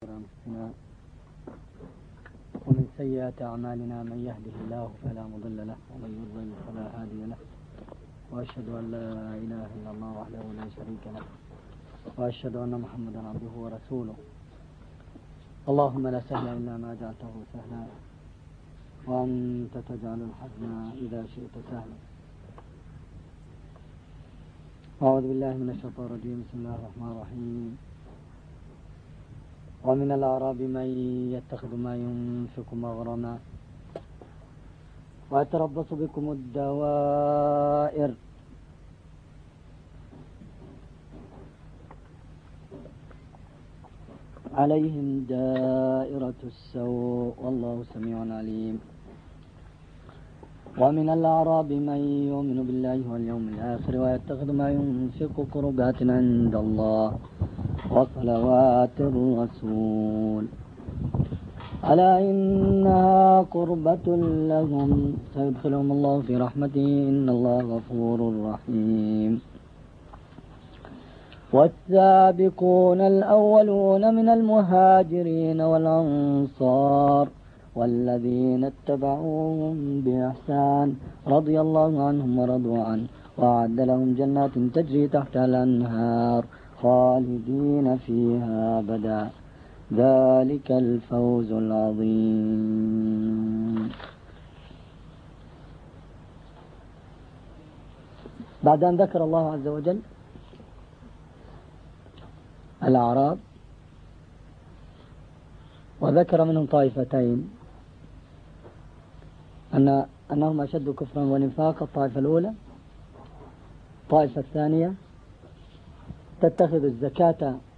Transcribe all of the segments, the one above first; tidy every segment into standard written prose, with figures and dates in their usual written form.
أنفسنا ومن سيئات أعمالنا من يهده الله فلا مضل له ومن يضلل فلا هادي له، وأشهد أن لا إله إلا الله وحده لا شريك له، وأشهد أن محمدا عبده ورسوله. اللهم لا سهل إلا ما جعلته سهلا، وأنت تجعل الحزن إذا شئت سهلا. أعوذ بالله من الشيطان الرجيم. بسم الله الرحمن الرحيم. ومن الأعراب من يتخذ ما ينفق مغرما ويتربص بكم الدوائر عليهم دائرة السوء والله سميع عليم. ومن الأعراب من يؤمن بالله واليوم الآخر ويتخذ ما ينفق قربات عند الله وصلوات الرسول ألا إنها قربة لهم سيدخلهم الله في رحمته إن الله غفور رحيم. والسابقون الأولون من المهاجرين والأنصار والذين اتبعوهم بإحسان رضي الله عنهم ورضوا عنه وأعد لهم جنات تجري تحتها الأنهار خالدين فيها أبدا ذلك الفوز العظيم. بعد أن ذكر الله عز وجل الأعراب وذكر منهم طائفتين أنهم أشد كفرا ونفاقا، الطائفة الأولى. الطائفة الثانية تتخذ الزكاة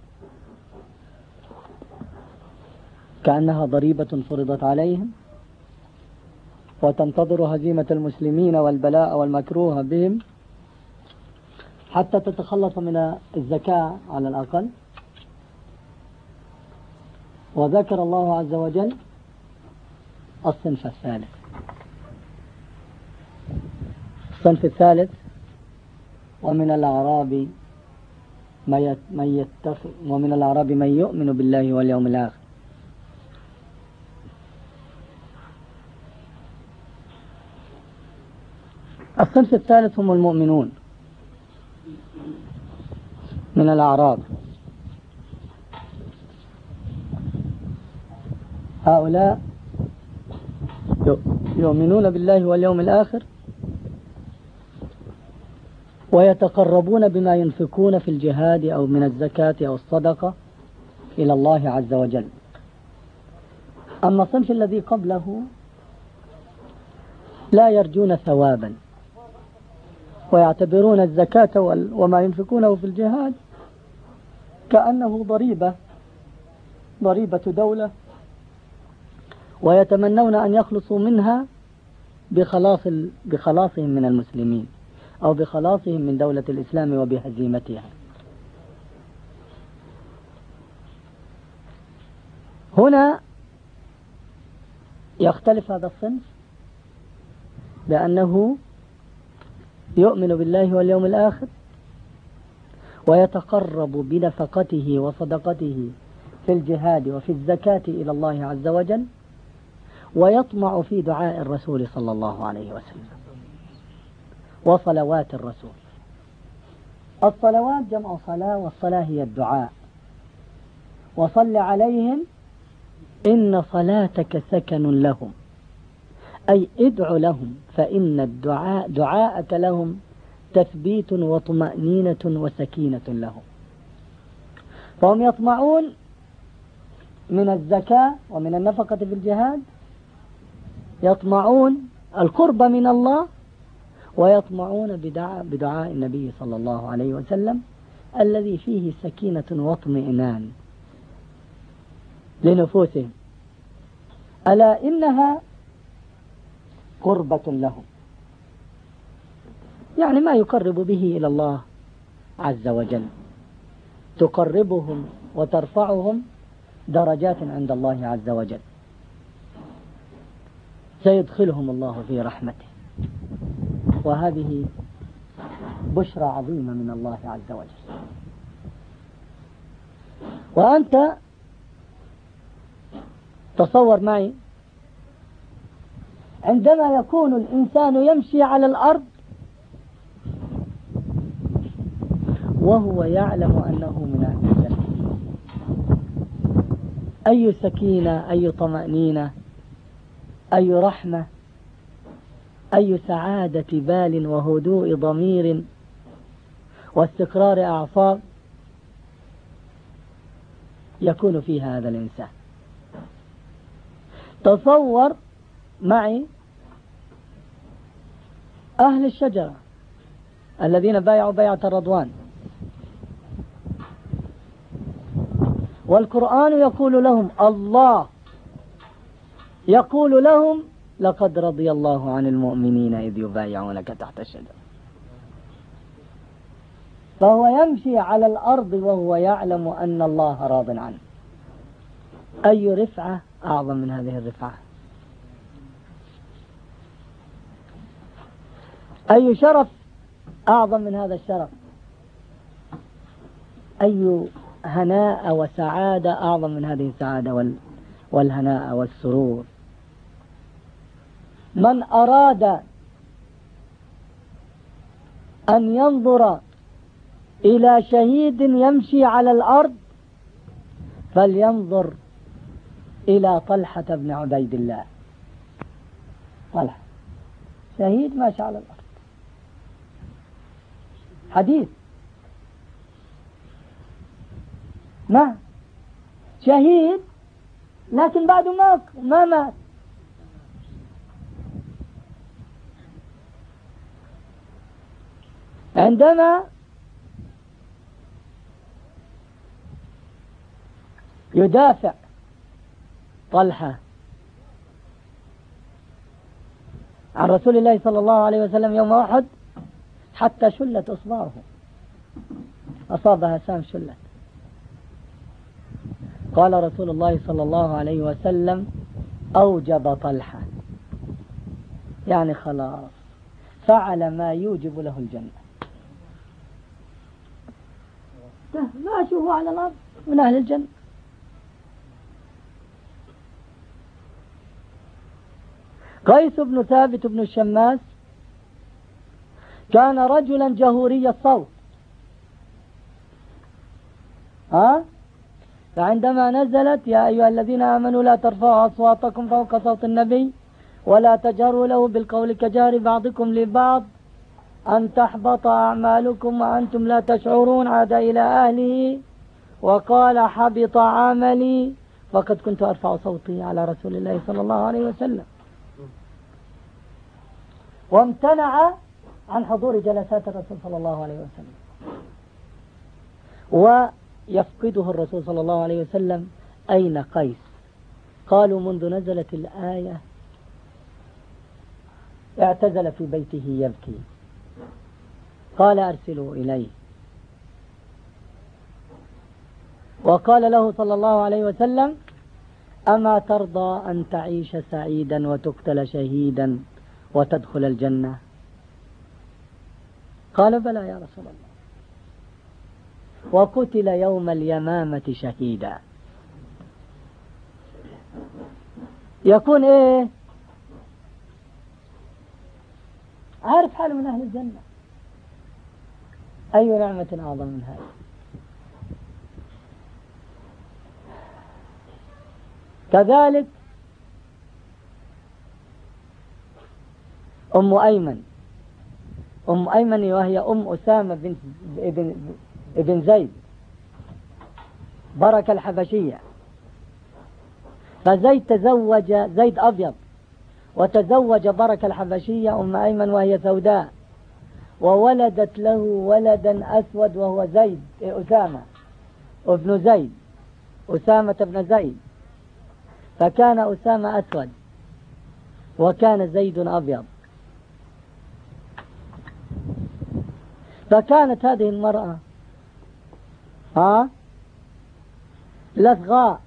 كأنها ضريبة فرضت عليهم وتنتظر هزيمة المسلمين والبلاء والمكروه بهم حتى تتخلص من الزكاة على الأقل. وذكر الله عز وجل الصنف الثالث. الصنف الثالث ومن الأعراب من يؤمن بالله واليوم الآخر. الصنف الثالث هم المؤمنون من الأعراب. هؤلاء يؤمنون بالله واليوم الآخر ويتقربون بما ينفقون في الجهاد أو من الزكاة أو الصدقة إلى الله عز وجل. أما الصنف الذي قبله لا يرجون ثوابا ويعتبرون الزكاة وما ينفقونه في الجهاد كأنه ضريبة دولة، ويتمنون أن يخلصوا منها بخلاصهم من المسلمين أو بخلاصهم من دولة الإسلام وبهزيمتها. هنا يختلف هذا الصنف بأنه يؤمن بالله واليوم الآخر ويتقرب بنفقته وصدقته في الجهاد وفي الزكاة إلى الله عز وجل ويطمع في دعاء الرسول صلى الله عليه وسلم وصلوات الرسول. الصلوات جمع صلاة، والصلاة هي الدعاء. وصل عليهم إن صلاتك سكن لهم، أي ادع لهم فإن دعاءك لهم تثبيت وطمأنينة وسكينة لهم. فهم يطمعون من الزكاة ومن النفقة في الجهاد، يطمعون القرب من الله، ويطمعون بدعاء النبي صلى الله عليه وسلم الذي فيه سكينة واطمئنان لنفوسهم. ألا إنها قربة لهم، يعني ما يقرب به إلى الله عز وجل، تقربهم وترفعهم درجات عند الله عز وجل. سيدخلهم الله في رحمته، وهذه بشرى عظيمة من الله عز وجل. وأنت تصور معي عندما يكون الإنسان يمشي على الأرض وهو يعلم أنه من أهل الجنة، أي سكينة، أي طمأنينة، أي رحمة، أي سعادة بال وهدوء ضمير واستقرار أعصاب يكون في هذا الإنسان. تصور معي أهل الشجرة الذين بايعوا بيعة الرضوان، والقرآن يقول لهم، الله يقول لهم: لقد رضي الله عن المؤمنين إذ يبايعونك تحت الشجرة. فهو يمشي على الأرض وهو يعلم أن الله راض عنه. أي رفعة أعظم من هذه الرفعة؟ أي شرف أعظم من هذا الشرف؟ أي هناء وسعادة أعظم من هذه السعادة والهناء والسرور؟ من أراد أن ينظر إلى شهيد يمشي على الأرض فلينظر إلى طلحة بن عبيد الله. طلحة شهيد ماشي على الأرض، حديث ما شهيد، لكن بعد ما مات. عندما يدافع طلحة عن رسول الله صلى الله عليه وسلم يوم أحد حتى شلت أصبعه، أصابها سام شلت. قال رسول الله صلى الله عليه وسلم: أوجب طلحة، يعني خلاص فعل ما يوجب له الجنة. ما شوفوا على الأرض من أهل الجنة. قيس بن ثابت بن الشماس كان رجلا جهوري الصوت، فعندما نزلت: يا أيها الذين آمنوا لا ترفعوا أصواتكم فوق صوت النبي ولا تجهروا له بالقول كجهر بعضكم لبعض أن تحبط أعمالكم وأنتم لا تشعرون، عاد إلى أهله وقال: حبط عملي فقد كنت أرفع صوتي على رسول الله صلى الله عليه وسلم. وامتنع عن حضور جلسات الرسول صلى الله عليه وسلم، ويفقده الرسول صلى الله عليه وسلم: أين قيس؟ قالوا: منذ نزلت الآية اعتزل في بيته يبكي. قال: أرسلوا إليه. وقال له صلى الله عليه وسلم: أما ترضى أن تعيش سعيدا وتقتل شهيدا وتدخل الجنة؟ قال: بلى يا رسول الله. وقتل يوم اليمامة شهيدا. يكون ايه؟ عارف حاله من أهل الجنة. أي نعمة أعظم من هذا؟ كذلك أم أيمن وهي أم أسامة ابن زيد بركة الحبشية. فزيد تزوج، زيد أبيض، وتزوج بركة الحبشية أم أيمن وهي سوداء، وولدت له ولدا أسود وهو زيد أسامة ابن زيد، أسامة بن زيد. فكان أسامة أسود وكان زيد أبيض. فكانت هذه المرأة لثغاء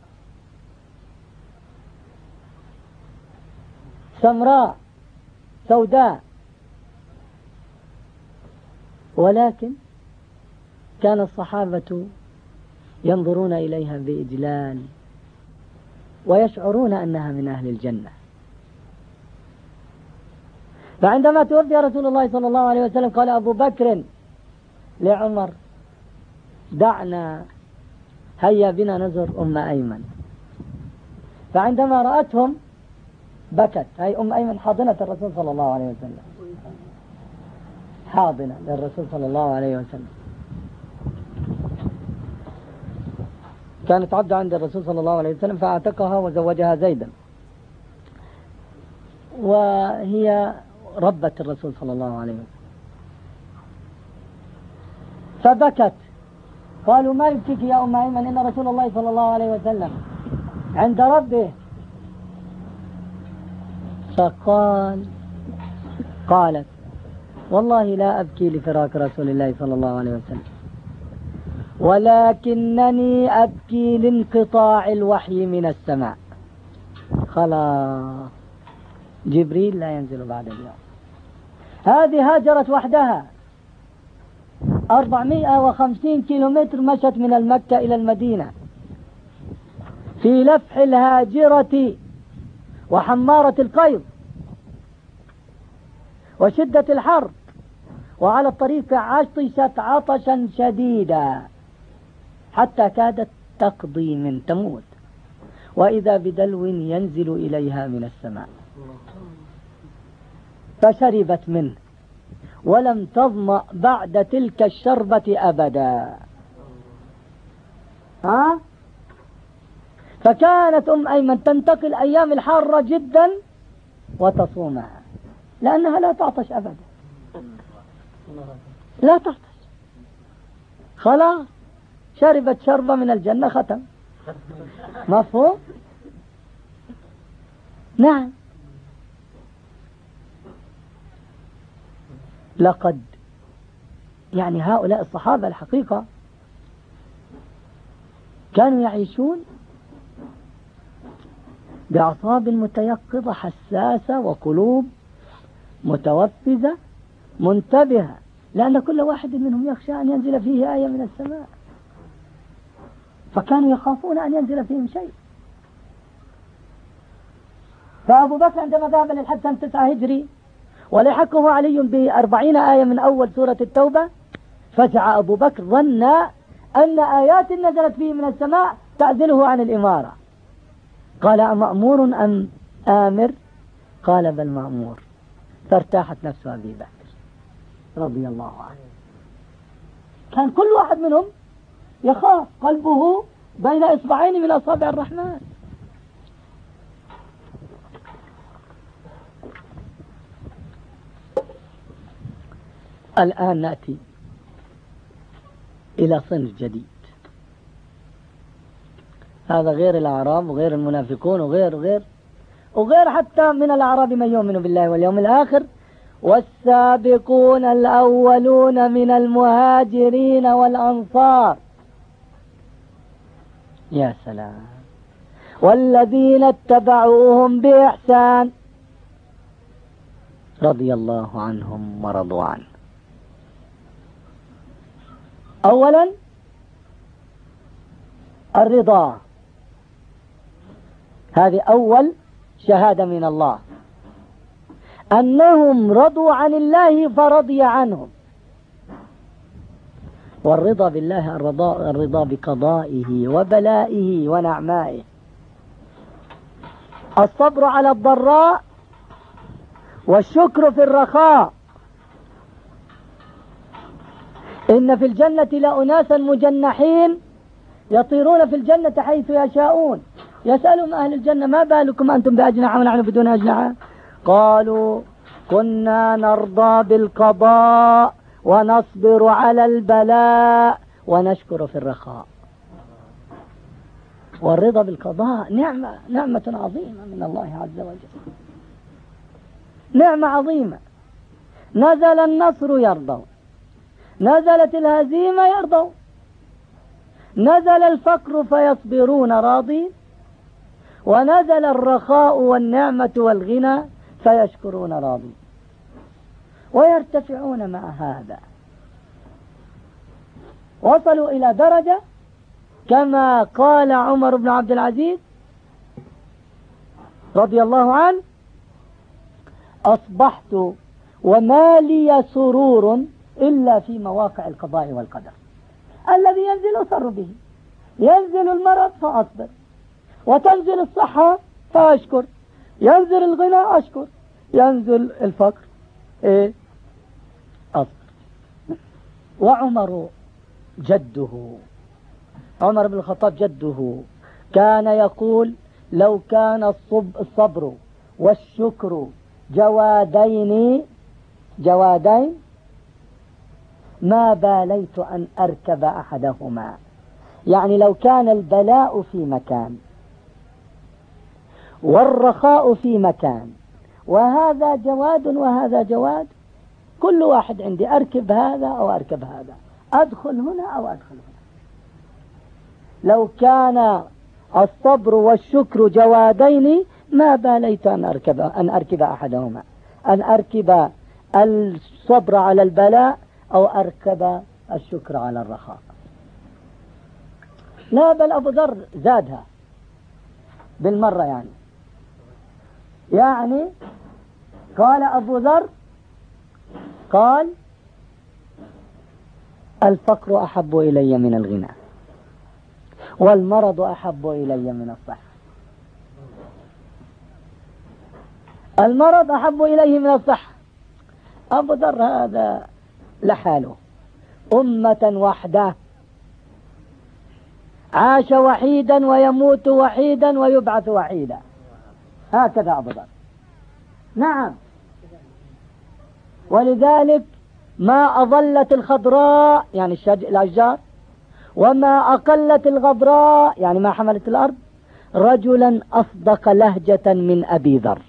سمراء سوداء، ولكن كان الصحابة ينظرون إليها بإجلال ويشعرون أنها من أهل الجنة. فعندما توفي رسول الله صلى الله عليه وسلم قال أبو بكر لعمر دعنا هيا بنا نزر أم أيمن. فعندما رأتهم بكت. هي أم أيمن حاضنة الرسول صلى الله عليه وسلم، حاضنة للرسول صلى الله عليه وسلم، كانت عبد عند الرسول صلى الله عليه وسلم فاعتقها وزوجها زيدا، وهي ربة الرسول صلى الله عليه وسلم. فبكت. قالوا ما يبكيك يا أم أيمن؟ إن رسول الله صلى الله عليه وسلم عند ربه. قالت والله لا أبكي لفراق رسول الله صلى الله عليه وسلم، ولكنني أبكي لانقطاع الوحي من السماء. خلاص جبريل لا ينزل بعد اليوم. هذه هاجرت وحدها 450 كيلومتر، مشت من المكة إلى المدينة في لفح الهاجرة وحمارة القيض وشدة الحر، وعلى الطريق عطشت عطشا شديدا حتى كادت تقضي من تموت، وإذا بدلو ينزل إليها من السماء، فشربت منه ولم تظمأ بعد تلك الشربة أبدا. فكانت أم أيمن تنتقل أيام الحارة جدا وتصومها لأنها لا تعطش أبدا، لا تعطش. خلاص شربت شربة من الجنة ختم. مفهوم؟ نعم. لقد يعني هؤلاء الصحابة الحقيقة كانوا يعيشون بأعصاب متيقظة حساسة وقلوب متوفزة منتبهة، لأن كل واحد منهم يخشى أن ينزل فيه آية من السماء، فكانوا يخافون أن ينزل فيهم شيء. فأبو بكر عندما ذهب للحج سنة 9 هجري ولحقه علي ب40 آية من أول سورة التوبة، فزع أبو بكر ظن أن آيات نزلت فيه من السماء تعزله عن الإمارة. قال أمأمور أم آمر؟ قال بل مأمور. فارتاحت نفس أبي بكر رضي الله عنه. كان كل واحد منهم يخاف، قلبه بين إصبعين من أصابع الرحمن. الآن نأتي إلى صنف جديد، هذا غير الأعراب وغير المنافقون وغير حتى من الأعراب من يؤمن بالله واليوم الآخر. والسابقون الأولون من المهاجرين والأنصار، يا سلام، والذين اتبعوهم بإحسان رضي الله عنهم ورضوا عنه. أولا الرضا، هذه أول شهادة من الله أنهم رضوا عن الله فرضي عنهم. والرضا بالله الرضا بقضائه وبلائه ونعمائه، الصبر على الضراء والشكر في الرخاء. إن في الجنة لأناسا مجنحين يطيرون في الجنة حيث يشاءون، يسألهم أهل الجنة ما بالكم أنتم بأجنحة ونحن بدون أجنحة؟ قالوا كنا نرضى بالقضاء ونصبر على البلاء ونشكر في الرخاء. والرضا بالقضاء نعمة عظيمة من الله عز وجل، نعمة عظيمة. نزل النصر يرضون، نزلت الهزيمة يرضون، نزل الفقر فيصبرون راضين، ونزل الرخاء والنعمة والغنى فيشكرون راضين، ويرتفعون مع هذا. وصلوا إلى درجة كما قال عمر بن عبد العزيز رضي الله عنه: أصبحت وما لي سرور إلا في مواقع القضاء والقدر. الذي ينزل أسر به، ينزل المرض فأصبر، وتنزل الصحة فأشكر، ينزل الغنى أشكر، ينزل الفقر أصبر. وعمر جده، عمر بن الخطاب جده، كان يقول: لو كان الصبر والشكر جوادين ما باليت أن أركب أحدهما. يعني لو كان البلاء في مكان والرخاء في مكان، وهذا جواد وهذا جواد، كل واحد عندي أركب هذا أو أركب هذا، أدخل هنا أو أدخل هنا. لو كان الصبر والشكر جوادين ما باليت أن أركب أحدهما، أن أركب الصبر على البلاء أو أركب الشكر على الرخاء. لا، بل أبو ذر زادها بالمرة. يعني قال أبو ذر، قال: الفقر أحب إلي من الغنى، والمرض أحب إلي من الصحة. المرض أحب إليه من الصحة. أبو ذر هذا لحاله، أمة وحده، عاش وحيدا ويموت وحيدا ويبعث وحيدا، هكذا أبو ذر. نعم، ولذلك ما أظلت الخضراء يعني الأشجار، وما أقلت الغبراء يعني ما حملت الأرض، رجلا أصدق لهجة من أبي ذر.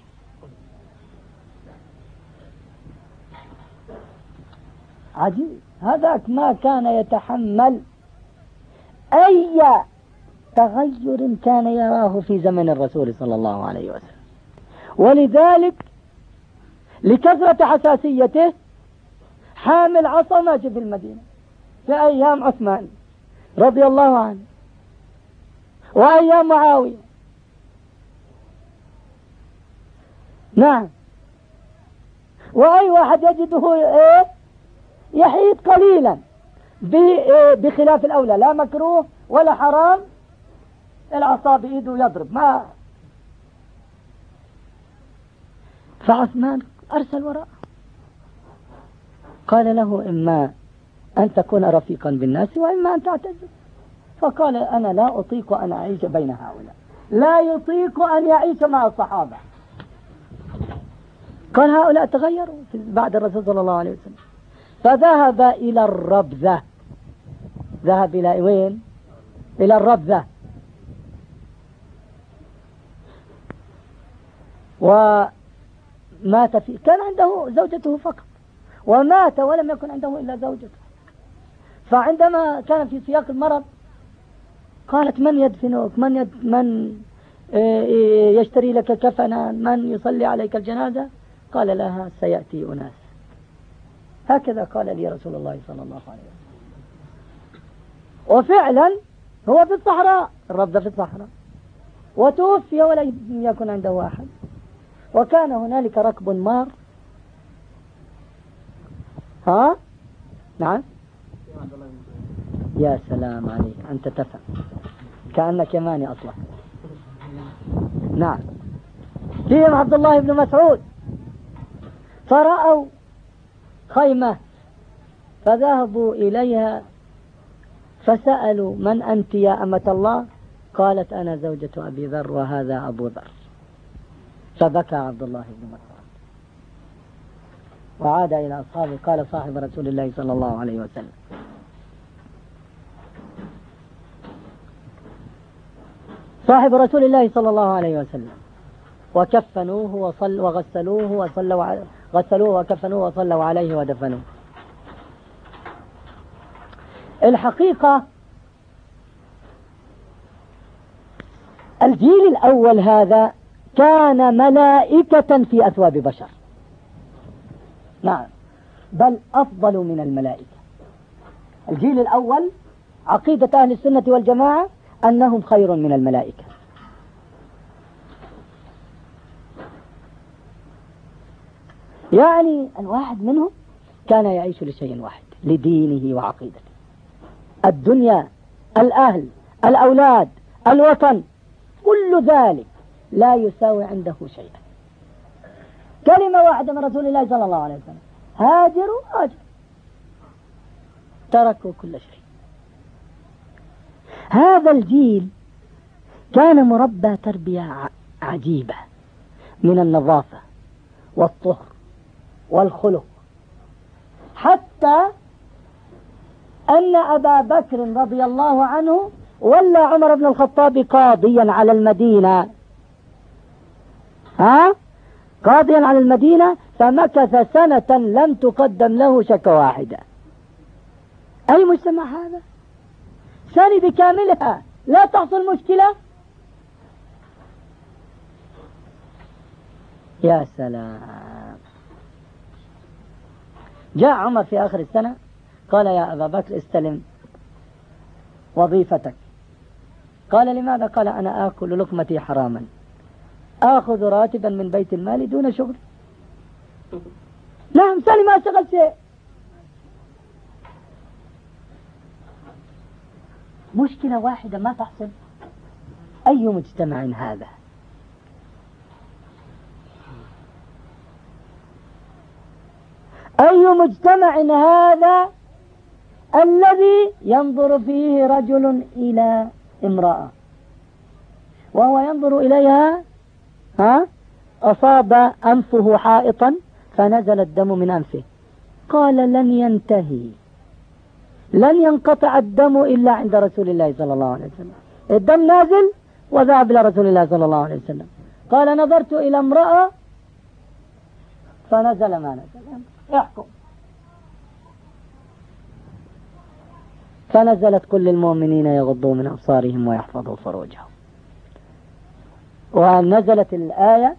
عجيب، هذاك ما كان يتحمل أي تغير كان يراه في زمن الرسول صلى الله عليه وسلم. ولذلك لكثرة حساسيته حامل عصا ماشي في المدينة في أيام عثمان رضي الله عنه وأيام معاوية. نعم، وأي واحد يجده يحيد قليلا بخلاف الأولى، لا مكروه ولا حرام، العصا بإيده يضرب ما. فعثمان أرسل وراءه، قال له: إما أن تكون رفيقا بالناس وإما أن تعتزل. فقال: أنا لا أطيق أن أعيش بين هؤلاء، لا يطيق أن يعيش مع الصحابة. قال: هؤلاء تغيروا بعد الرسول صلى الله عليه وسلم. فذهب إلى الربذة. ذهب إلى وين؟ إلى الربذة. ومات فيه، كان عنده زوجته فقط، ومات ولم يكن عنده إلا زوجته. فعندما كان في سياق المرض قالت: من يدفنك؟ من يشتري لك كفنا؟ من يصلي عليك الجنازة؟ قال لها: سيأتي أناس. هكذا قال لي رسول الله صلى الله عليه وسلم. وفعلا هو في الصحراء، الربذة في الصحراء، وتوفي ولم يكن عنده أحد. وكان هنالك ركب مار. ها؟ نعم، يا سلام عليك، أنت تفهم كأنك يماني أصلا. نعم، فيهم عبد الله بن مسعود، فرأوا خيمة فذهبوا إليها فسألوا: من أنت يا أمة الله؟ قالت: أنا زوجة أبي ذر وهذا أبو ذر. فبكى عبد الله بن مسعود وعاد إلى أصحابه. قال صاحب رسول الله صلى الله عليه وسلم: صاحب رسول الله صلى الله عليه وسلم: وكفنوه وغسلوه غسلوه وكفنوه وصلوا عليه ودفنوه. الحقيقة الجيل الأول هذا كان ملائكة في أثواب بشر. نعم، بل أفضل من الملائكة. الجيل الأول عقيدة أهل السنة والجماعة أنهم خير من الملائكة. يعني الواحد منهم كان يعيش لشيء واحد، لدينه وعقيدته. الدنيا، الأهل، الأولاد، الوطن، كل ذلك لا يساوي عنده شيئا. كلمة واحدة من رسول الله صلى الله عليه وسلم: هاجروا هاجروا، تركوا كل شيء. هذا الجيل كان مربى تربية عجيبة من النظافة والطهر والخلق، حتى أن أبا بكر رضي الله عنه ولى عمر بن الخطاب قاضيا على المدينة، قاضيا على المدينة، فمكث سنة لم تقدم له شكوى واحدة. أي مجتمع هذا؟ سنة بكاملها لا تحصل مشكلة. يا سلام. جاء عمر في آخر السنة قال: يا أبا بكر استلم وظيفتك. قال: لماذا؟ قال: أنا آكل لقمتي حراما، آخذ راتبا من بيت المال دون شغل. نعم، سالي ما اشتغل شيء. مشكلة واحدة ما تحصل. أي مجتمع هذا؟ أي مجتمع هذا الذي ينظر فيه رجل إلى امرأة وهو ينظر إليها أصاب أنفه حائطا فنزل الدم من أنفه، قال: لن ينتهي، لن ينقطع الدم إلا عند رسول الله صلى الله عليه وسلم. الدم نازل وذهب إلى رسول الله صلى الله عليه وسلم. قال: نظرت إلى امرأة فنزل ما نزل، احكم. فنزلت: كل المؤمنين يغضوا من أبصارهم ويحفظوا فروجهم. ونزلت الآية: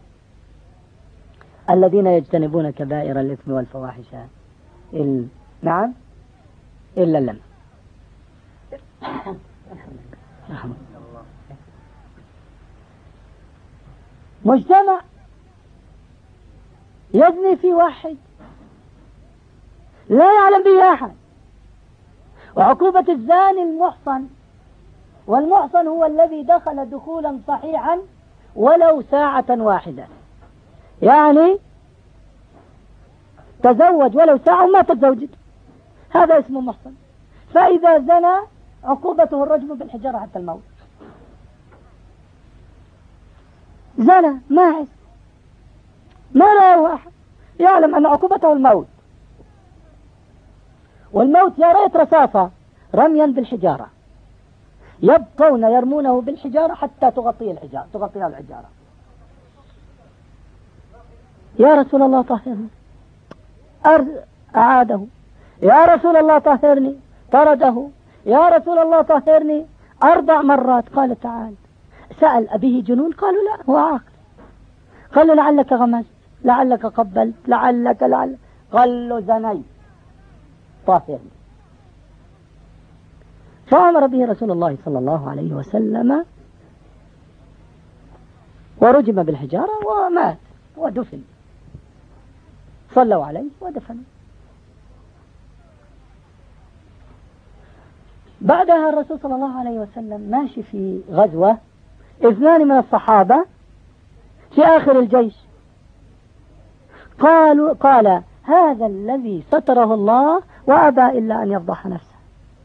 الذين يجتنبون كبائر الإثم والفواحش نعم إلا اللمم. مجتمع يزني في واحد لا يعلم به أحد، وعقوبة الزاني المحصن، والمحصن هو الذي دخل دخولا صحيحا ولو ساعة واحدة، يعني تزوج ولو ساعة وما تزوجت، هذا اسمه محصن. فإذا زنى عقوبته الرجم بالحجارة حتى الموت. زنى ماعز ما لا أحد يعلم أن عقوبته الموت، والموت يا ريت رصاصة رميا بالحجارة، يبقون يرمونه بالحجارة حتى تغطيها الحجارة. يا رسول الله طهرني، أعاده. يا رسول الله طهرني، طرده. يا رسول الله طهرني 4 مرات. قال: تعال. سأل: أبيه جنون؟ قالوا: لا، هو عاقل. قالوا: لعلك غمزت، لعلك قبلت، لعلك. قال له: زنيت، طهرني. فأمر به رسول الله صلى الله عليه وسلم ورجم بالحجارة ومات ودفن. صلوا عليه ودفنوا. بعدها الرسول صلى الله عليه وسلم ماشي في غزوة، 2 من الصحابة في آخر الجيش قال: هذا الذي ستره الله وأبى إلا أن يفضح نفسه.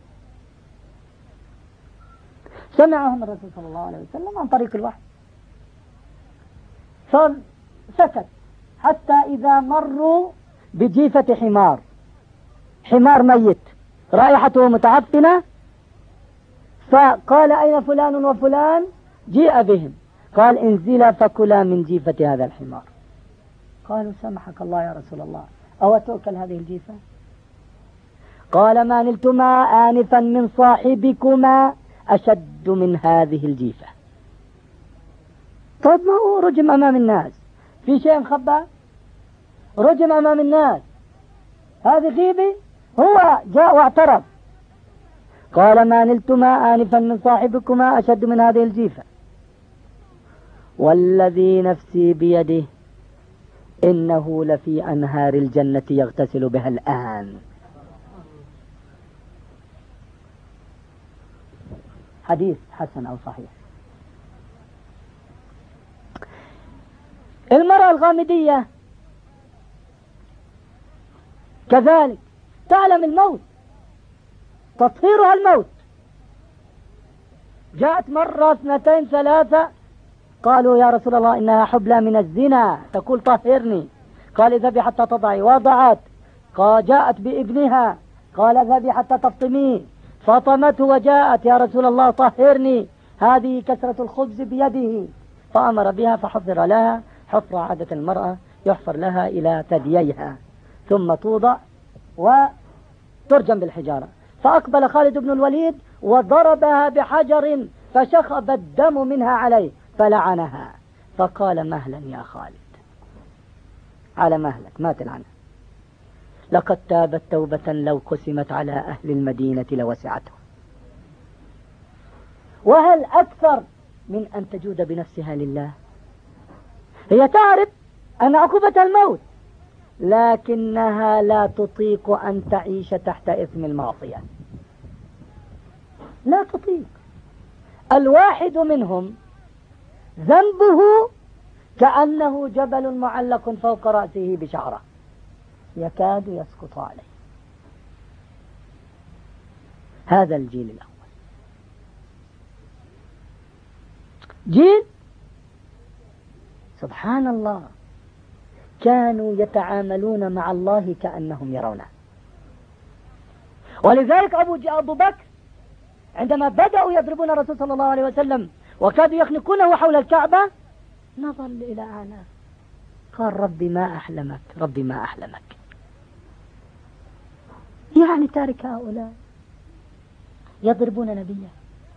سمعهم الرسول صلى الله عليه وسلم عن طريق الوحي، فسكت حتى إذا مروا بجيفة حمار ميت رائحته متعفنة، فقال: أين فلان وفلان؟ جيء بهم. قال: انزلا فكلا من جيفة هذا الحمار. قالوا: سمحك الله يا رسول الله، أو تؤكل هذه الجيفة؟ قال: ما نلتما آنفا من صاحبكما أشد من هذه الجيفة. طيب ما هو رجم أمام الناس، في شيء مخبى؟ رجم أمام الناس، هذه غيبة؟ هو جاء واعترف. قال: ما نلتما آنفا من صاحبكما أشد من هذه الجيفة، والذي نفسي بيده إنه لفي أنهار الجنة يغتسل بها الآن. حديث حسن أو صحيح. المرأة الغامدية كذلك تعلم الموت، تطهيرها الموت. جاءت مرة 2 3 قالوا يا رسول الله إنها حبلى من الزنا تقول طهرني، قال اذهبي حتى تضعي، وضعت. جاءت بابنها قال اذهبي حتى تفطميه، فطمته وجاءت يا رسول الله طهرني، هذه كسرة الخبز بيده، فأمر بها فحفر لها حفر عادة المرأة، يحفر لها إلى ثدييها ثم توضع وترجم بالحجارة. فأقبل خالد بن الوليد وضربها بحجر فشخب الدم منها عليه فلعنها، فقال مهلا يا خالد، على مهلك ما تلعنها، لقد تابت توبة لو قسمت على أهل المدينة لوسعتهم. وهل أكثر من أن تجود بنفسها لله؟ هي تعرف أن عقوبة الموت، لكنها لا تطيق أن تعيش تحت إثم المعصية، لا تطيق. الواحد منهم ذنبه كأنه جبل معلق فوق رأسه بشعرة يكاد يسقط عليه. هذا الجيل الأول، جيل سبحان الله كانوا يتعاملون مع الله كأنهم يرونه. ولذلك أبو بكر عندما بدأوا يضربون الرسول صلى الله عليه وسلم وكادوا يخنقونه حول الكعبة نظر إلى أعلاه قال ربي ما أحلمك، ربي ما أحلمك. يعني تارك هؤلاء يضربون نبيه،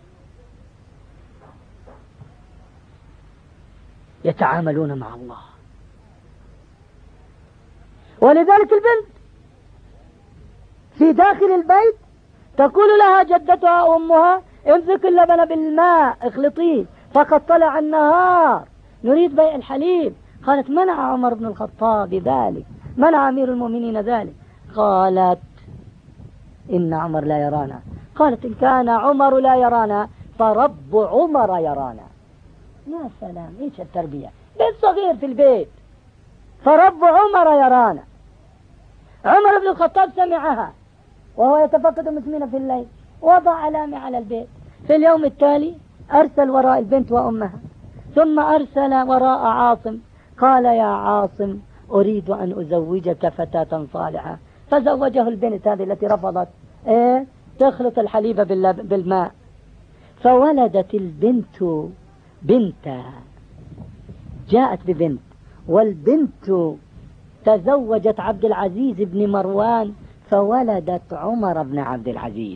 يتعاملون مع الله. ولذلك البنت في داخل البيت تقول لها جدتها أمها امسك اللبن بالماء اخلطيه، فقد طلع النهار نريد بيع الحليب. قالت منع عمر بن الخطاب ذلك، منع أمير المؤمنين ذلك. قالت إن عمر لا يرانا. قالت إن كان عمر لا يرانا فرب عمر يرانا. يا سلام إيش التربية، بنت صغير في البيت فرب عمر يرانا. عمر بن الخطاب سمعها وهو يتفقد مسمينة في الليل، وضع علامة على البيت. في اليوم التالي أرسل وراء البنت وأمها، ثم أرسل وراء عاصم قال يا عاصم أريد أن أزوجك فتاة صالحة، فزوجه البنت هذه التي رفضت تخلط الحليب بالماء، فولدت البنت بنتا، جاءت ببنت، والبنت تزوجت عبد العزيز بن مروان فولدت عمر بن عبد العزيز.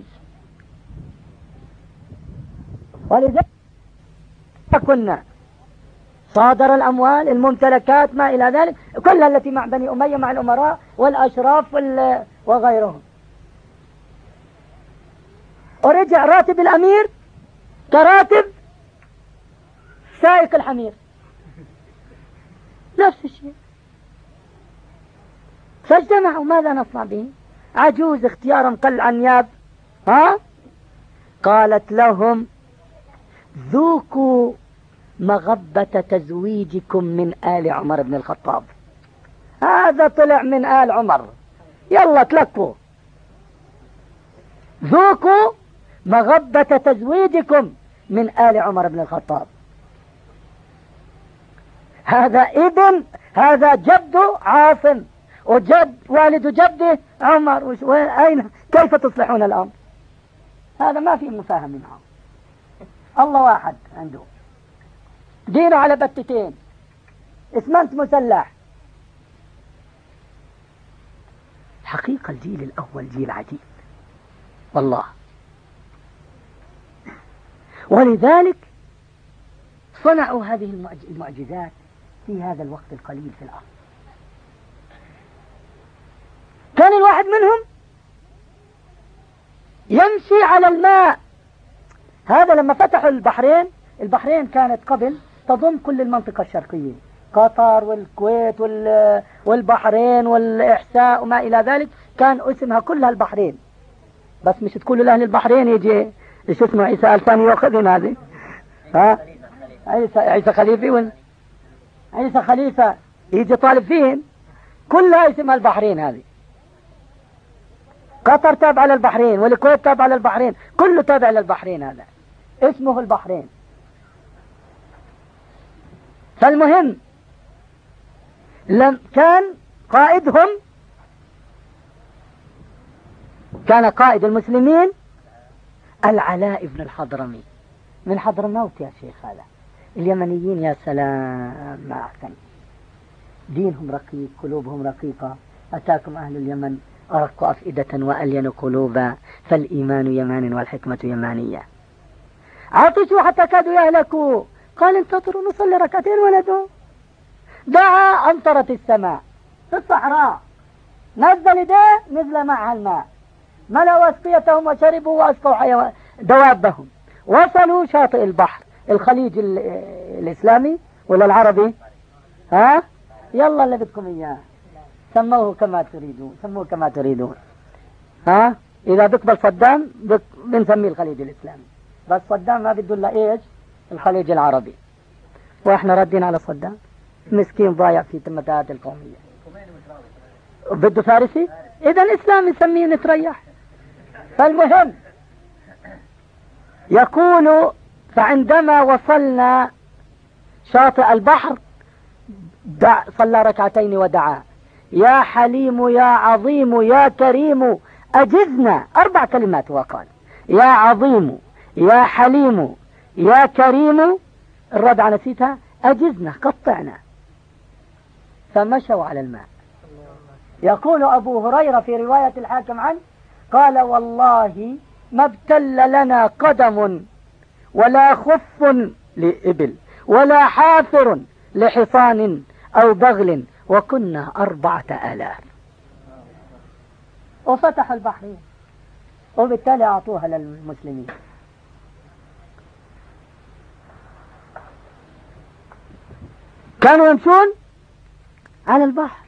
ولذلك كنا صادر الأموال الممتلكات ما إلى ذلك كلها التي مع بني أمية مع الأمراء والأشراف وغيرهم، ورجع راتب الأمير كراتب سائق الحمير، نفس الشيء. فاجتمعوا ماذا نصنع به؟ عجوز اختيارا قل عنياب، قالت لهم ذوقوا مغبة تزويجكم من آل عمر بن الخطاب. هذا طلع من آل عمر، يلا تلكوا، ذوقوا مغبة تزويجكم من آل عمر بن الخطاب. هذا ابن، هذا جد عاصم وجد والد جده عمر، أين كيف تصلحون الأمر؟ هذا ما في مفاهم معه. الله واحد عنده دينه على بتتين، اسمنت مسلح. حقيقة الجيل الأول جيل عجيب والله. ولذلك صنعوا هذه المعجزات في هذا الوقت القليل في الأرض. كان الواحد منهم يمشي على الماء. هذا لما فتحوا البحرين كانت قبل تضم كل المنطقة الشرقية، قطر والكويت والبحرين والإحساء وما إلى ذلك، كان اسمها كلها البحرين. بس مش تقولوا لأهل البحرين يجي ايش اسمه عيسى الثاني يأخذهم هذه، ها عيسى خليفي عيسى خليفة يجي طالب فيهم، كلها اسمها البحرين. هذه قطر تابعة للبحرين والكويت تابعة للبحرين، كله تابع للبحرين، هذا اسمه البحرين. فالمهم كان قائدهم، كان قائد المسلمين العلاء بن الحضرمي من حضرموت يا شيخ. هذا اليمنيين يا سلام ما أحسن، دينهم رقيق، قلوبهم رقيقة. أتاكم أهل اليمن أرق أفئدة وألين قلوبا، فالإيمان يمان والحكمة يمانية. عطشوا حتى كادوا يهلكوا، قال انتظروا نصلي ركعتين ولدوا. دعا أمطرت السماء في الصحراء، نزل يديه نزل معها الماء، ملأوا أسقيتهم وشربوا وأسقوا دوابهم، وصلوا شاطئ البحر الخليج الإسلامي ولا العربي، ها يلا اللي بدكم إياه، سموه كما تريدون، سموه كما تريدون. ها إذا بقبل صدام بنسميه الخليج الإسلامي، بس صدام ما بده إلا إيش؟ الخليج العربي. وإحنا ردين على صدام، مسكين ضايع في المتاهات القومية. بده فارسي، إذا الإسلام يسميه نتريح. فالمهم يقول فعندما وصلنا شاطئ البحر صلى ركعتين ودعا: يا حليم يا عظيم يا كريم أجزنا. 4 كلمات وقال: يا عظيم يا حليم يا كريم، الرابعة نسيتها، أجزنا قطعنا. فمشوا على الماء. يقول أبو هريرة في رواية الحاكم عنه قال: والله ما ابتل لنا قدم ولا خف لإبل ولا حافر لحصان أو بغل، وكنا 4000. وفتح البحرين، وبالتالي أعطوها للمسلمين. كانوا يمشون على البحر.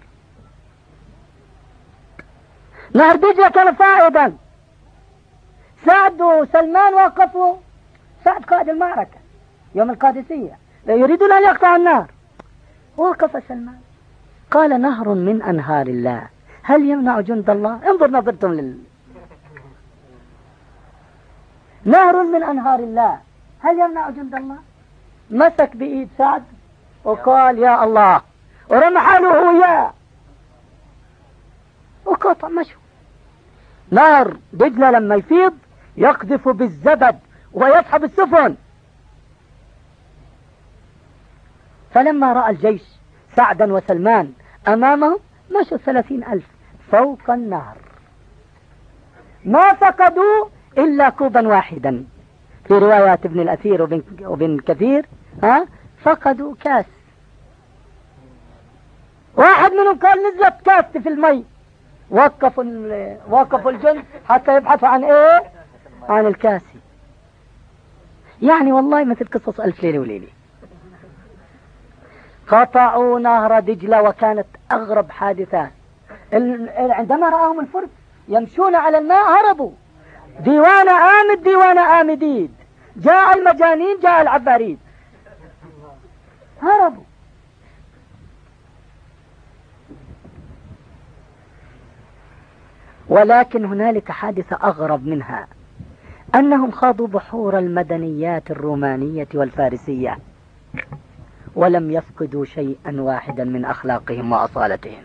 نهر دجلة كان فائضا. سعد وسلمان وقفوا، سعد قائد المعركة يوم القادسية يريدون أن يقطعوا النهر، وقف سلمان قال: نهر من أنهار الله هل يمنع جند الله؟ انظر نظرتم نهر من أنهار الله هل يمنع جند الله؟ مسك بإيد سعد وقال: يا الله، ورمى حاله وياه وقطع. مشوا. نهر دجلة لما يفيض يقذف بالزبد ويسحب السفن. فلما رأى الجيش سعدا وسلمان أمامه مشوا 30,000 فوق النهر، ما فقدوا إلا كوبا واحدا. في روايات ابن الأثير وابن كثير فقدوا كاس. واحد منهم قال: نزلت كاس في المي. وقفوا الجند حتى يبحثوا عن ايه؟ عن الكاسي. يعني والله مثل قصص 1000 ليلة وليلة. قطعوا نهر دجلة، وكانت أغرب حادثات. عندما رأهم الفرس يمشون على الماء هربوا. ديوان آمد ديوان آمديد، جاء المجانين جاء العباريد، هربوا. ولكن هنالك حادثة أغرب منها، أنهم خاضوا بحور المدنيات الرومانية والفارسية ولم يفقدوا شيئا واحدا من أخلاقهم وأصالتهم.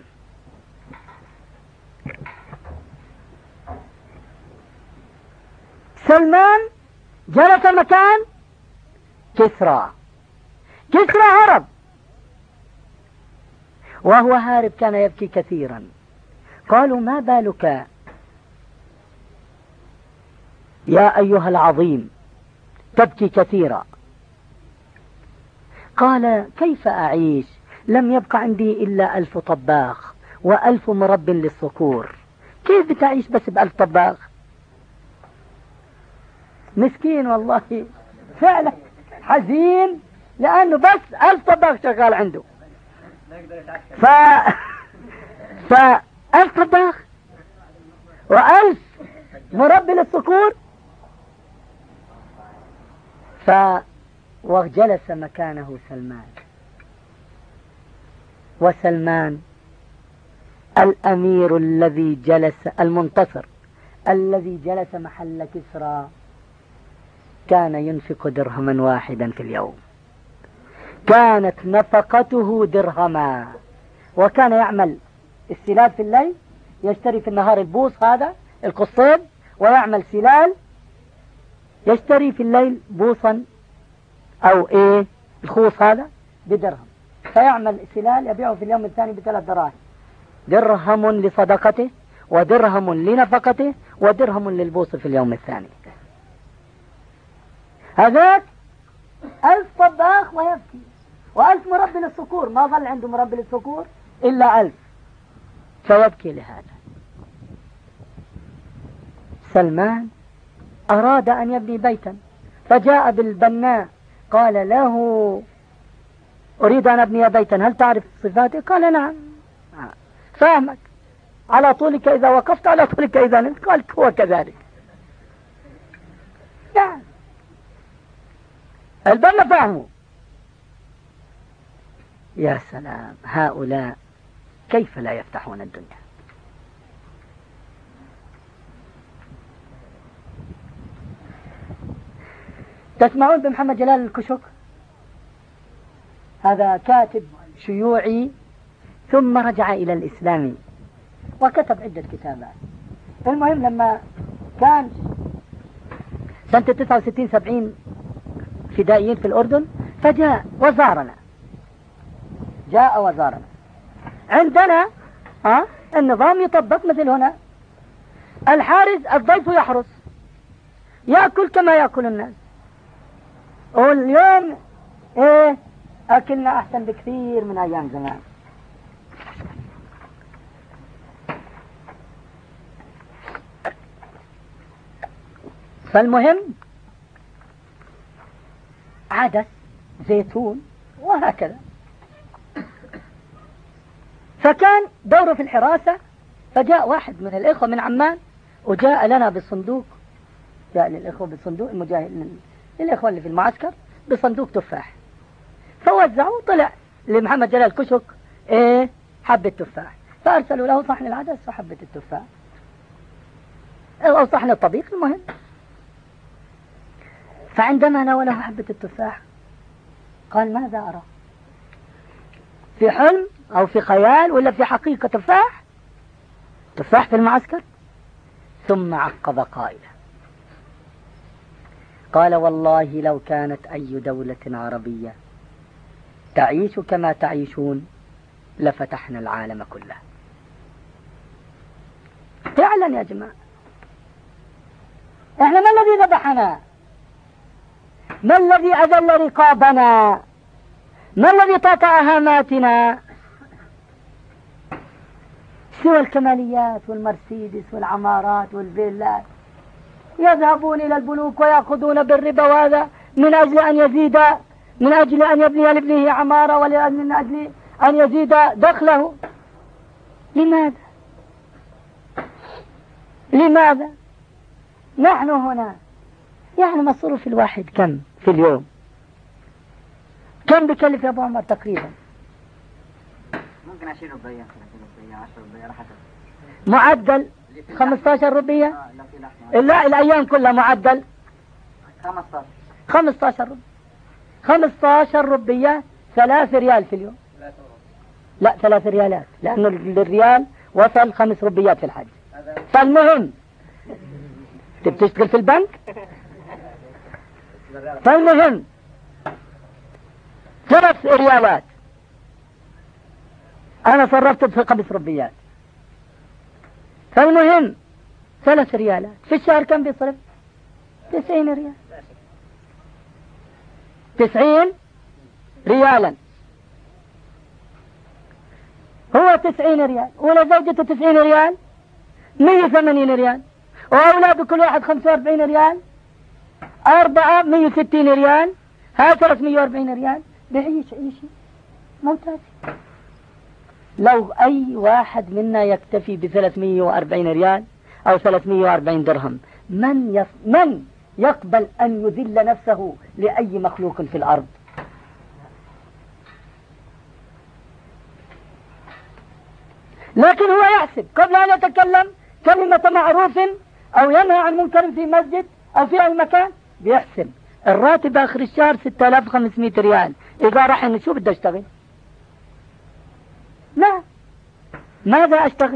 سلمان جلس مكان كسرى هرب، وهو هارب كان يبكي كثيرا. قالوا: ما بالك يا أيها العظيم تبكي كثيرا؟ قال: كيف أعيش؟ لم يبق عندي إلا 1000 طباخ و1000 مرب للصقور، كيف بتعيش بس ب1000 طباخ؟ مسكين والله، فعلا حزين، لأنه بس 1000 طباخ شغال عنده ف فألف طباخ و1000 مربي للصقور. وجلس مكانه سلمان، وسلمان الأمير الذي جلس المنتصر الذي جلس محل كسرى كان ينفق درهما واحدا في اليوم، كانت نفقته درهما، وكان يعمل السلال في الليل، يشتري في النهار البوص هذا القصيد، ويعمل سلال، يشتري في الليل بوصا او الخوص هذا بدرهم، فيعمل سلال يبيعه في اليوم الثاني ب3 دراهم، درهم لصدقته ودرهم لنفقته ودرهم للبوص في اليوم الثاني. هذاك 1000 طباخ ويبكي، و1000 مربي للصقور، ما ظل عنده مربي للصقور إلا 1000، فيبكي لهذا. سلمان أراد أن يبني بيتا، فجاء بالبناء قال له أريد أن أبني بيتا، هل تعرف صفاته؟ قال نعم. فاهمك، على طولك إذا وقفت على طولك إذا نمت. قال هو كذلك. نعم، البنا فهموا. يا سلام، هؤلاء كيف لا يفتحون الدنيا؟ تسمعون بمحمد جلال الكشك؟ هذا كاتب شيوعي ثم رجع إلى الإسلام وكتب عدة كتابات. المهم لما كان سنة 69-70 فدائيين في الأردن، فجاء وزارنا، جاء وزارنا. عندنا النظام يطبق مثل هنا، الحارس الضيف يحرس، يأكل كما يأكل الناس. واليوم أكلنا أحسن بكثير من أيام زمان. فالمهم عدس، زيتون، وهكذا. فكان دوره في الحراسة، فجاء واحد من الإخوة من عمان وجاء لنا بالصندوق، جاء للإخوة بالصندوق المجاهد، للإخوة اللي في المعسكر بصندوق تفاح، فوزعوا. طلع لمحمد جلال الكشك حبة تفاح، فأرسلوا له صحن العدس وحبة التفاح أو صحن الطبيخ. المهم، فعندما ناوله حبة التفاح قال ماذا أرى؟ في حلم أو في خيال ولا في حقيقة تفاح؟ تفاح في المعسكر. ثم عقب قائلا قال والله لو كانت أي دولة عربية تعيش كما تعيشون لفتحنا العالم كله. فعلا يا جماعة، احنا ما الذي ذبحنا؟ ما الذي أذل رقابنا؟ ما الذي طاطأ هاماتنا؟ سوى الكماليات والمرسيدس والعمارات والفيلات. يذهبون إلى البنوك ويأخذون بالربا، وهذا من أجل أن يزيد، من أجل أن يبني لابنه عمارة، ومن أجل أن يزيد دخله. لماذا؟ لماذا؟ نحن هنا يعني مصروف الواحد كم في اليوم؟ كم بكلف يا أبو عمر تقريبا؟ ممكن 20 ربية 10 ربية على حسب. معدل 15 ربية؟ لا، الأيام كلها معدل 15 ربية. 15 ربية 3 ريال في اليوم. لا، 3 ريالات، لأن الريال وصل 5 ربيات في الحج. فالمهم تشتغل في البنك. فالمهم 3 ريالات أنا صرفت في 5 ربيات. فالمهم 3 ريالات في الشهر كم بيصرف؟ 90 ريال. 90 ريالا. هو 90 ريال، ولزوجته 90 ريال، 180 ريال، وأولاده كل واحد 45 ريال، 4 160 ريال، هذا 340 ريال. بعيش عيشي ممتاز. لو أي واحد منا يكتفي ب340 ريال أو 340 درهم، من يقبل أن يذل نفسه لأي مخلوق في الأرض؟ لكن هو يحسب قبل أن يتكلم كلمة معروف أو ينهى عن منكر في مسجد أو في أي مكان، بيحسب الراتب آخر الشهر 6500 ريال، إذا راح شو بدي أشتغل؟ لا، ماذا أشتغل؟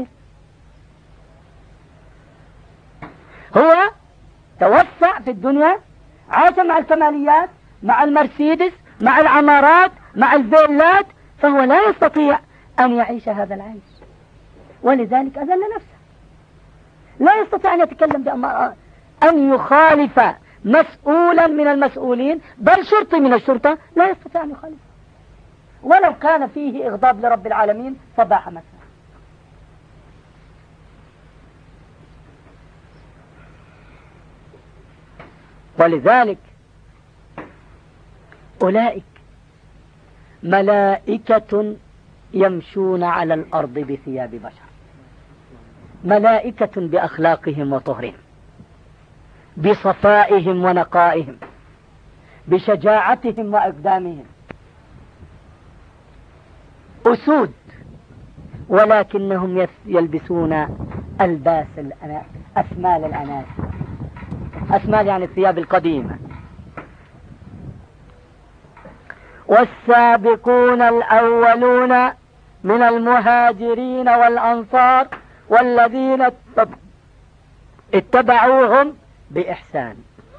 هو توسع في الدنيا، عاش مع الكماليات، مع المرسيدس، مع العمارات، مع الفيلات، فهو لا يستطيع أن يعيش هذا العيش، ولذلك أذل نفسه. لا يستطيع أن يتكلم أن يخالف مسؤولا من المسؤولين، بل شرطي من الشرطة لا يستطيع أن يخالف، ولو كان فيه إغضاب لرب العالمين صباح مساء. ولذلك أولئك ملائكة يمشون على الأرض بثياب بشر، ملائكة بأخلاقهم وطهرهم، بصفائهم ونقائهم، بشجاعتهم وإقدامهم، أسود، ولكنهم يلبسون ألباس أسمال الأناس. أسمال يعني الثياب القديمة. والسابقون الأولون من المهاجرين والأنصار والذين اتبعوهم بإحسان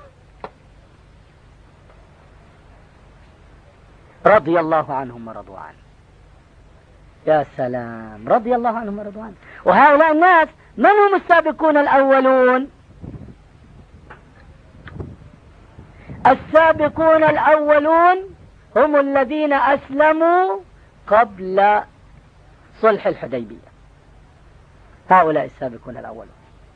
رضي الله عنهم ورضوا عنه. يا سلام، رضي الله عنهم ورضوا عنه. وهؤلاء الناس من هم السابقون الأولون؟ السابقون الأولون هم الذين أسلموا قبل صلح الحديبية، هؤلاء السابقون الأولون.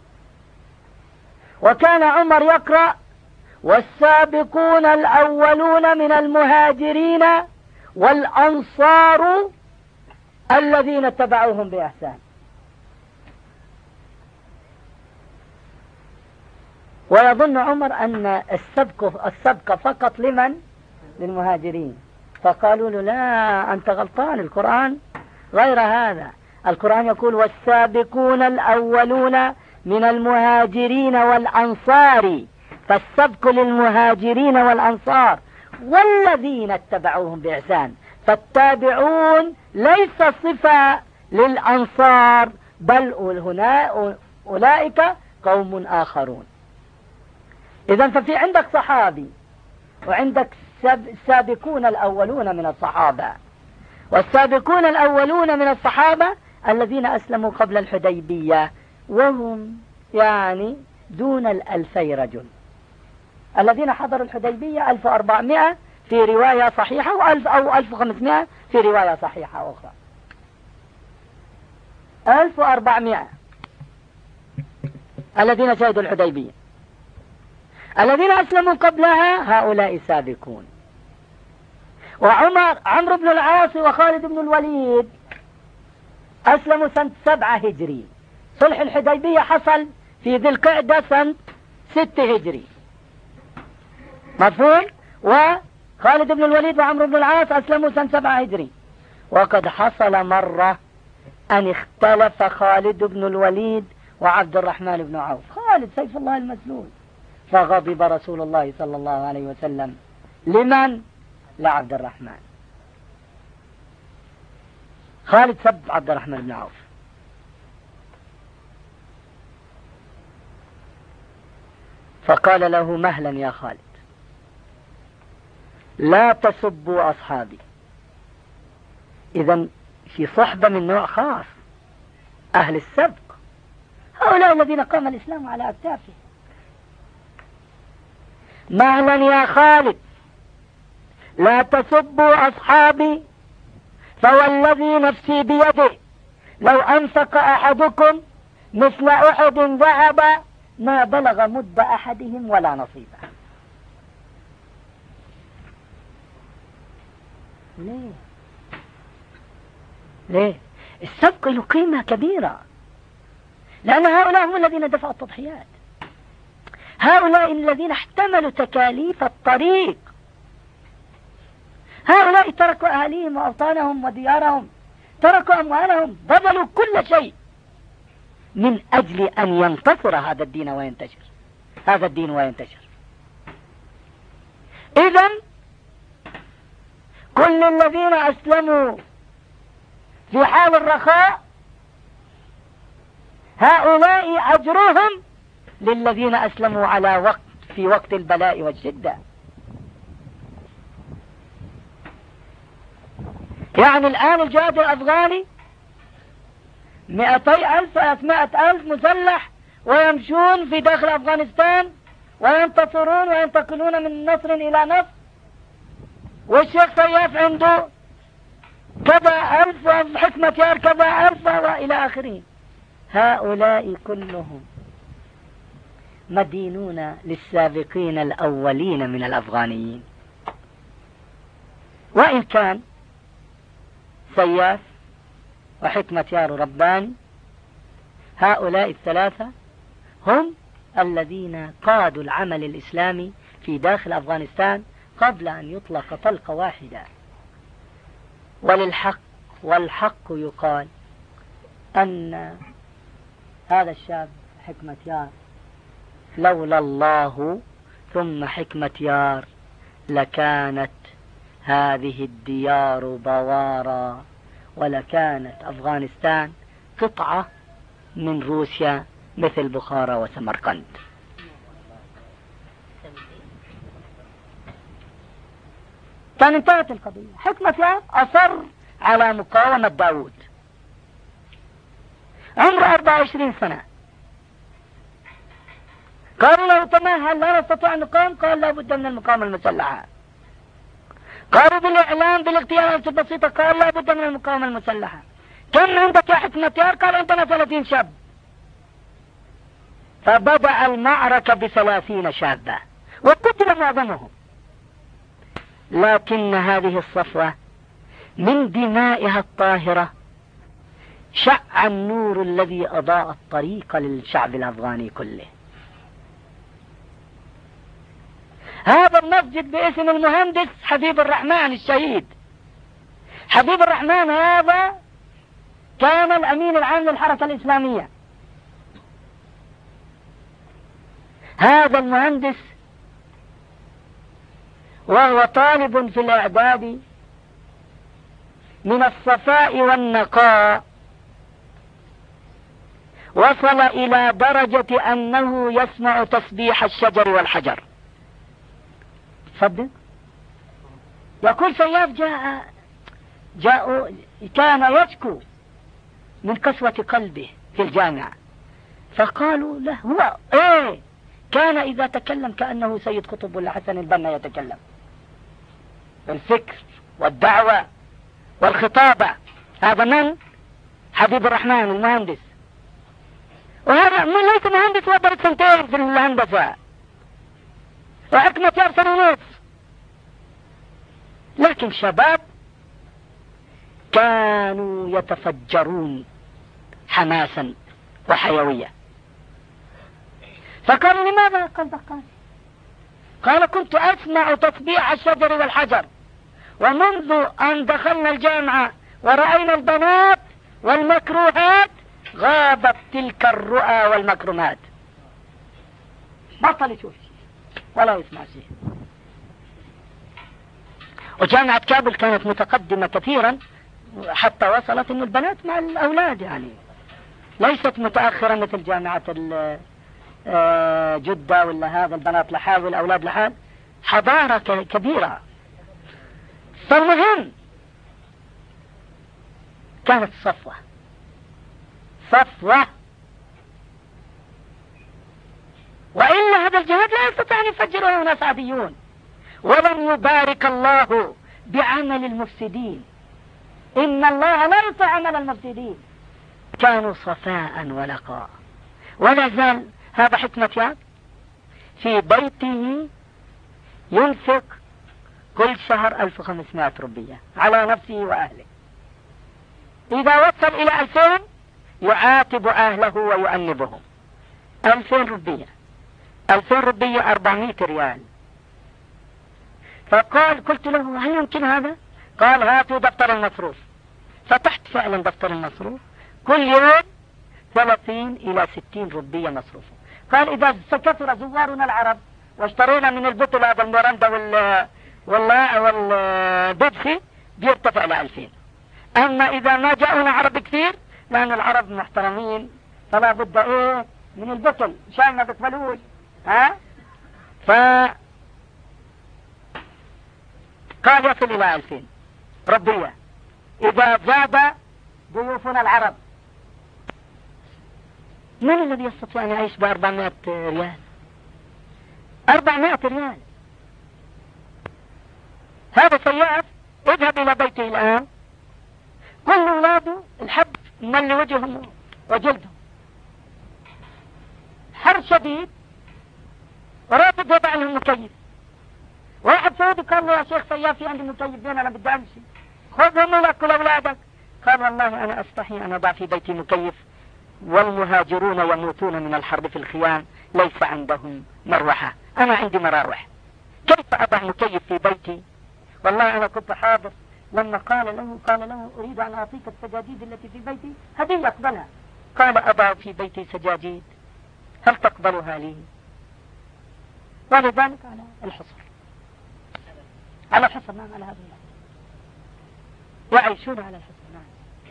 وكان عمر يقرأ: والسابقون الأولون من المهاجرين والأنصار الذين اتبعوهم بإحسان. ويظن عمر أن السبق فقط لمن؟ للمهاجرين، فقالوا له: لا، أنت غلطان، القرآن غير هذا. القرآن يقول: والسابقون الأولون من المهاجرين والأنصار، فالسبق للمهاجرين والأنصار والذين اتبعوهم بإحسان. فالتابعون ليس صفة للأنصار، بل أولئك قوم آخرون. إذن ففي عندك صحابي وعندك السابقون الأولون من الصحابة، والسابقون الأولون من الصحابة الذين أسلموا قبل الحديبية، وهم يعني دون 2000 رجل. الذين حضروا الحديبية 1400 في رواية صحيحة، أو 1500 في رواية صحيحة أخرى. 1400 الذين شهدوا الحديبية. الذين أسلموا قبلها هؤلاء سابقون. عمرو بن العاص وخالد بن الوليد أسلموا سنة 7 هجري. صلح الحديبية حصل في ذي القعدة سنة 6 هجري. مفهوم؟ وخالد بن الوليد وعمرو بن العاص أسلموا سنة 7 هجري. وقد حصل مرة أن اختلف خالد بن الوليد وعبد الرحمن بن عوف. خالد سيف الله المسلول، فغضب رسول الله صلى الله عليه وسلم. لمن؟ لعبد الرحمن. خالد سب عبد الرحمن بن عوف، فقال له: مهلا يا خالد، لا تسبوا أصحابي. إذن في صحبة من نوع خاص، أهل السبق، هؤلاء الذين قام الإسلام على أكتافهم. مهلا يا خالد، لا تسبوا أصحابي، فوالذي نفسي بيده لو أنفق أحدكم مثل أحد ذهبا ما بلغ مد أحدهم ولا نصيبه. ليه؟ السبق له قيمة كبيرة، لأن هؤلاء هم الذين دفعوا التضحيات، هؤلاء الذين احتملوا تكاليف الطريق، هؤلاء تركوا أهليهم وأوطانهم وديارهم، تركوا أموالهم، بذلوا كل شيء من أجل أن ينتصر هذا الدين وينتشر، هذا الدين وينتشر. إذن كل الذين أسلموا في حال الرخاء هؤلاء أجرهم للذين أسلموا على في وقت البلاء والشدة. يعني الآن الجهاد الأفغاني 200,000 300,000 مسلح ويمشون في داخل أفغانستان وينتصرون وينتقلون من نصر إلى نصر، والشيخ سياف عنده كذا ألف وحكمة يار كذا ألف وإلى آخره. هؤلاء كلهم مدينون للسابقين الأولين من الأفغانيين، وإن كان سياف وحكمة يار رباني هؤلاء الثلاثة هم الذين قادوا العمل الإسلامي في داخل أفغانستان قبل أن يطلق طلقة واحدة. والحق يقال أن هذا الشاب حكمة يار لولا الله ثم حكمة يار لكانت هذه الديار بوارا، ولكانت أفغانستان قطعة من روسيا مثل بخارى وسمرقند. كان انتهت القضية. حكمة يار أصر على مقاومة داود، عمره 24 سنة. قالوا له تمهل لا نستطيع أن نقاوم، قال لا بد من المقاومة المسلحة. قالوا بالإعلام بالاغتيالات البسيطة، قال لا بد من المقاومة المسلحة. كم عندك يا حكمة يار؟ قال عندنا 30 شاب. فبدأ المعركة ب30 شابة وقتل معظمهم، لكن هذه الصفوة من دمائها الطاهرة شع النور الذي أضاء الطريق للشعب الأفغاني كله. هذا المسجد باسم المهندس حبيب الرحمن الشهيد. حبيب الرحمن هذا كان الأمين العام للحركة الإسلامية. هذا المهندس وهو طالب في الإعداد من الصفاء والنقاء وصل إلى درجة أنه يسمع تسبيح الشجر والحجر. صدق يقول سياف كان يشكو من قسوة قلبه في الجامعة، فقالوا له هو كان إذا تكلم كأنه سيد قطب ولا حسن البنا يتكلم، الفكر والدعوة والخطابة. هذا من؟ حبيب الرحمن المهندس. وهذا ليس مهندس، ودرس 2 سنين في الهندسة، وحكمة يار 1.5 سنة، لكن شباب كانوا يتفجرون حماسا وحيوية. فقالوا لماذا؟ قال كنت أسمع تسبيح الشجر والحجر، ومنذ أن دخلنا الجامعة ورأينا البنات والمكروهات غابت تلك الرؤى والمكرمات. بطل يشوف شيء ولا يسمع شيء. وجامعة كابل كانت متقدمة كثيرا حتى وصلت أن البنات مع الأولاد، يعني ليست متأخرة مثل جامعة جدة ولا هذا، البنات لحال والأولاد لحال، حضارة كبيرة. فالمهم كانت صفوة وإلا هذا الجهاد لا يستطيع أن يفجره ناس عاديون. ولن يبارك الله بعمل المفسدين، إن الله لا يطيع عمل المفسدين. كانوا صفاء ونقاء. ولا زال هذا حكمة يار في بيته ينفق كل شهر 1500 روبية على نفسه وأهله. إذا وصل إلى 2000 يعاتب أهله ويؤنبهم. 2000 ربية، 2000 ربية 400 ريال. فقال قلت له هل يمكن هذا؟ قال هاتوا دفتر المصروف. فتحت فعلا دفتر المصروف، كل يوم 30 إلى 60 ربية مصروفه. قال إذا كثر زوارنا العرب واشترينا من البطل هذا المورندا والبيبسي بيرتفع ل 2000. أما إذا ما جاءونا عرب كثير، لأن العرب محترمين فلا بد من البطل شان ما بتقبلوش. قال يصل إلى 2000 ربية إذا زاد ضيوفنا العرب. من الذي يستطيع أن يعيش ب 400 ريال؟ 400 ريال. هذا سيئة. اذهب إلى بيته الآن، كل أولاده الحب مل وجههم وجلدهم، حر شديد، ورافض يضع لهم مكيف. واحد سعودي قال له يا شيخ سياف في عندي مكيف بين أنا بدي أمشي، خذهم لك ولأولادك. قال والله أنا أستحي أن أضع في بيتي مكيف، والمهاجرون يموتون من الحر في الخيام ليس عندهم مروحة، أنا عندي مراوح، كيف أضع مكيف في بيتي؟ والله أنا كنت حاضر لما قال له أريد أن أعطيك السجاجيد التي في بيتي هدية أقبلها. قال أضع في بيتي سجاجيد، هل تقبلها لي؟ ولذلك على الحصر، على الحصر. نعم على هذا النحو وعيشون على الحصر. نعم.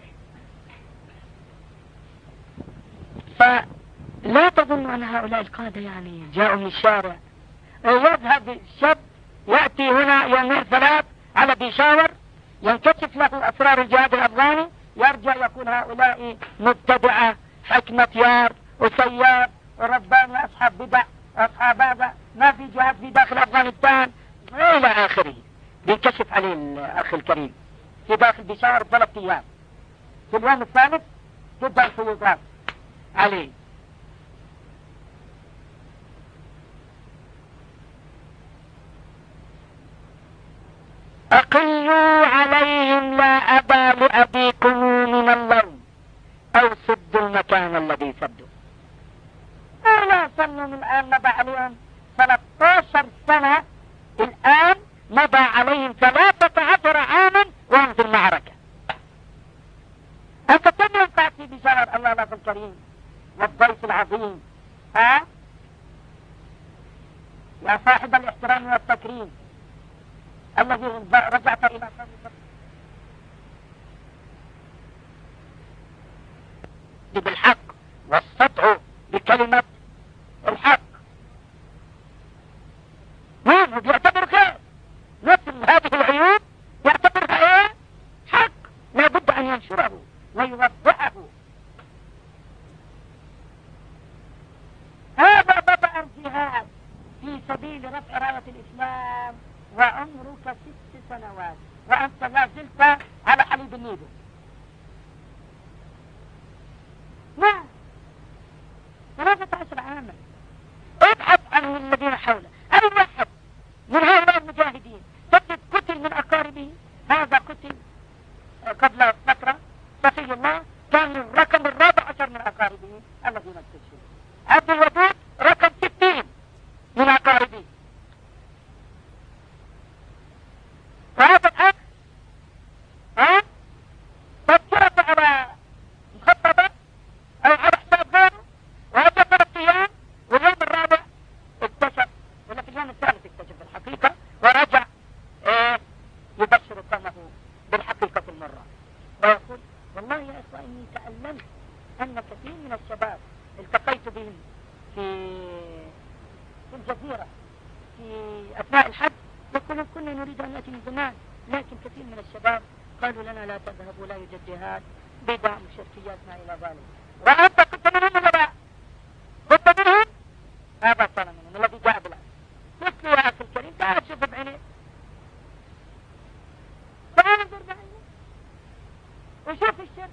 فلا تظن أن هؤلاء القادة يعني جاءوا من الشارع. يذهب الشاب يأتي هنا يومين 3 على بيشاور، ينكشف له أسرار الجهاد الأفغاني، يرجع يكون هؤلاء مبتدعة، حكمة يار وسيار ورباني أصحاب بدع أصحاب هذا، ما في جهاد في داخل أفغانستان إلى آخره. بينكشف عليه الأخ الكريم في داخل بيشاور 3 أيام، في اليوم الثالث تبدأ الفيوضات عليه. أقلوا عليهم لا أبا لأبيكم من اللوم أو سدوا المكان الذي سدوا. لا صلوا من الآن مضى عليهم 13 سنة، الآن مضى عليهم 13 عاما وهم في المعركة. أنت كم ينفعت في بشارة الله لك الكريم والضيف العظيم؟ يا صاحب الاحترام والتكريم الذي رجعت إلى صديقك بالحق والصدع بكلمة الحق. نعم بيعتبر خير، مثل هذه العيوب يعتبرها حق، لا بد أن ينشره ويوضحه. هذا بدأ الجهاد في سبيل رفع راية الإسلام وعمرك 6 سنوات وأنت لا زلت على حليب النيدو. نعم 13 عاما. ابحث عن الذين حوله، أي واحد من هؤلاء المجاهدين تجد قتل من أقاربه. هذا قتل قبل فترة، صفي الله كان الرقم 14 من أقاربه الذين استشهدوا. عبد الودود رقم 60 من أقاربه. فهذا الأخ فكرت على مخططة أو على حساب غيره، وهذا 3 أيام، واليوم الرابع اكتشف، ولا في اليوم الثالث اكتشف الحقيقة، ورجع يبشر قومه بالحقيقة المرة، ويقول والله يا إخوة إني تألمت أن كثير من الشباب التقيت بهم في الجزيرة في أثناء الحج يقولون كنا نريد أن نأتي من زمان، لكن كثير من الشباب قالوا لنا لا تذهبوا، لا يوجد جهاد، بدع وشركيات ما إلى ذلك. وأنت كنت منهم ولا لا؟ كنت منهم؟ هذا كان منهم الذي جاء بالأمس. مثل يا أخي الكريم تعال شوف بعينيك، تعال انظر بعينيك وشوف الشرك.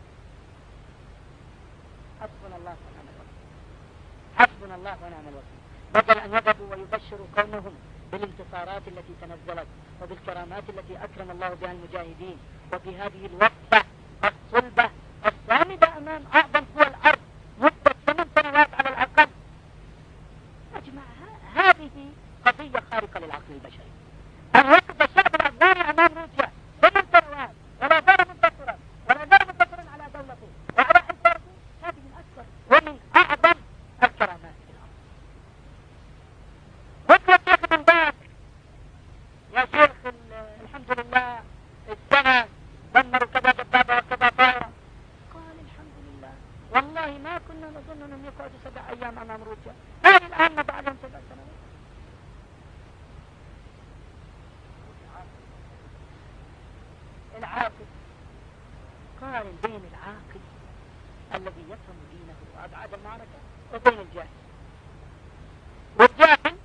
حسبنا الله ونعم الوكيل، حسبنا الله ونعم الوكيل. بدل أن يذهبوا ويبشروا قومهم بالانتصارات التي تنزلت وبالكرامات التي أكرم الله بها المجاهدين وبهذه الوقفة الصلبة قارن بين العاقل الذي يفهم دينه وأبعاد المعركة وبين الجاهل. والجاهل